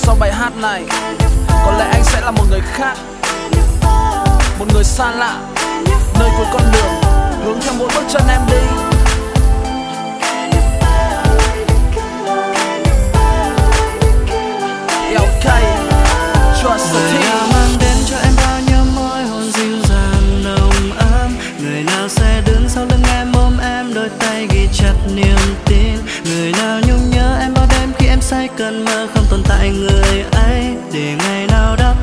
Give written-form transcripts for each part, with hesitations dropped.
sau bài hát này, có lẽ anh sẽ là một người khác, một người xa lạ, nơi cuối con đường, hướng theo mỗi bước chân em đi. Okay, trust the team. Người nào mang đến cho em bao nhiêu môi hôn dịu dàng nồng ấm? Người nào sẽ đứng sau lưng em ôm em, đôi tay ghi chặt niềm tin? Người nào nhung nhớ em bao đêm khi em say cơn mơ không tồn tại người ấy, để ngày nào đó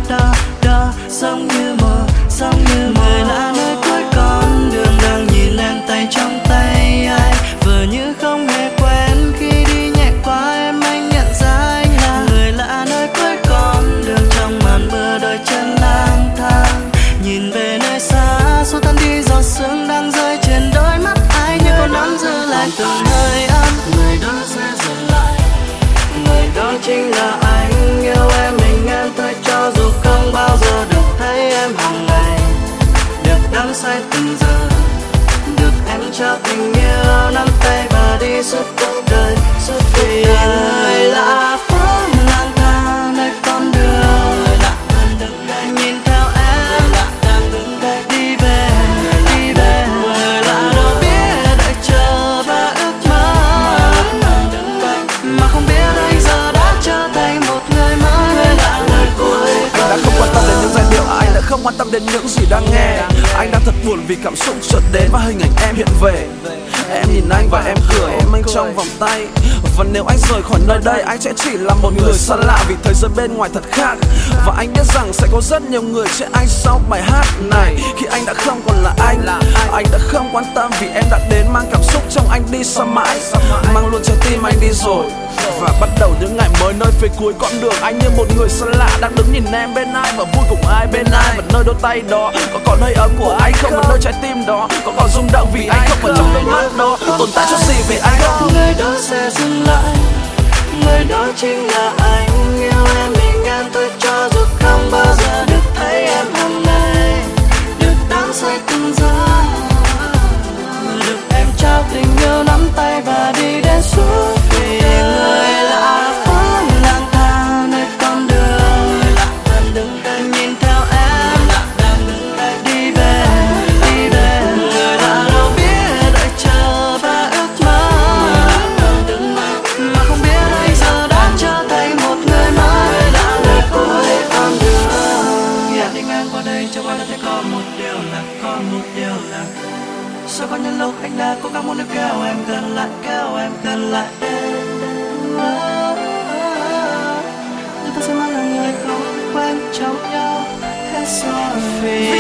giống như mơ, giống như mơ. Người lạ nơi cuối con đường đang nhìn em tay trong tay ai, vừa như không hề quen khi đi nhẹ qua em anh nhận ra anh là người lạ nơi cuối con đường trong màn mưa đôi chân lang thang, nhìn về nơi xa xua tan đi giọt sương đang rơi trên đôi mắt ai như con nắng giữ lại từng hơi ấm. Người đó sẽ dừng lại, người đó chính là anh, yêu em mình em thôi cho dù không bao giờ được thấy em hàng ngày, được đắm say từng giờ, được em cho tình yêu nắm tay và đi suốt cuộc đời, suốt vì người lạ phố lang thang nơi con đường, người lạ đang đứng đây nhìn theo em, người lạ đang đứng đây đi về, đi về. Người lạ đâu biết đợi chờ và ước mơ, người lạ đang đứng đây mà không biết anh giờ đã trở thành một người mới. Người lạ nơi cuối anh đã không quan tâm đến những giai điệu, anh đã không quan tâm đến những gì đang nghe. Anh đang thật buồn vì cảm xúc chợt đến và hình ảnh em hiện về. Em nhìn anh và em cười, em anh trong vòng tay. Và nếu anh rời khỏi nơi đây, anh sẽ chỉ là một người xa lạ, vì thế giới bên ngoài thật khác. Và anh biết rằng sẽ có rất nhiều người trên anh sau bài hát này. Khi anh đã không còn là anh đã không quan tâm vì em đã đến mang cảm xúc trong anh đi xa mãi, mang luôn trái tim anh đi rồi. Và bắt đầu những ngày mới nơi phía cuối con đường, anh như một người xa lạ đang đứng nhìn em bên ai và vui cùng ai bên ai. Và nơi đôi tay đó có còn hơi ấm của anh không, và nơi trái tim đó có còn rung động vì anh không, và trong đôi mắt đó tồn tại chút gì vì anh không. Người đó sẽ dừng lại, người đó chính là anh, yêu em mình em tôi cho dù không bao giờ được thấy em hàng ngày, được đắm say từng giờ, được em trao tình yêu nắm tay và đi đến suốt vì người lạ phố lang thang nơi con đường, người lạ đang đứng đây nhìn theo em, người lạ đang đứng đây đi về, đi về. Người lạ đâu biết đợi chờ và ước mơ, người lạ đang đứng đây mà không biết anh giờ đã trở thành một người mới. Người lạ nơi cuối con đường, đi ngang qua đây trong anh đã thấy có một điều là, có một điều là sao có những lúc anh đã cố gắng muốn được kéo em gần lại, kéo em gần lại. Nhưng ta sẽ mãi là người không quen trong nhau hết rồi.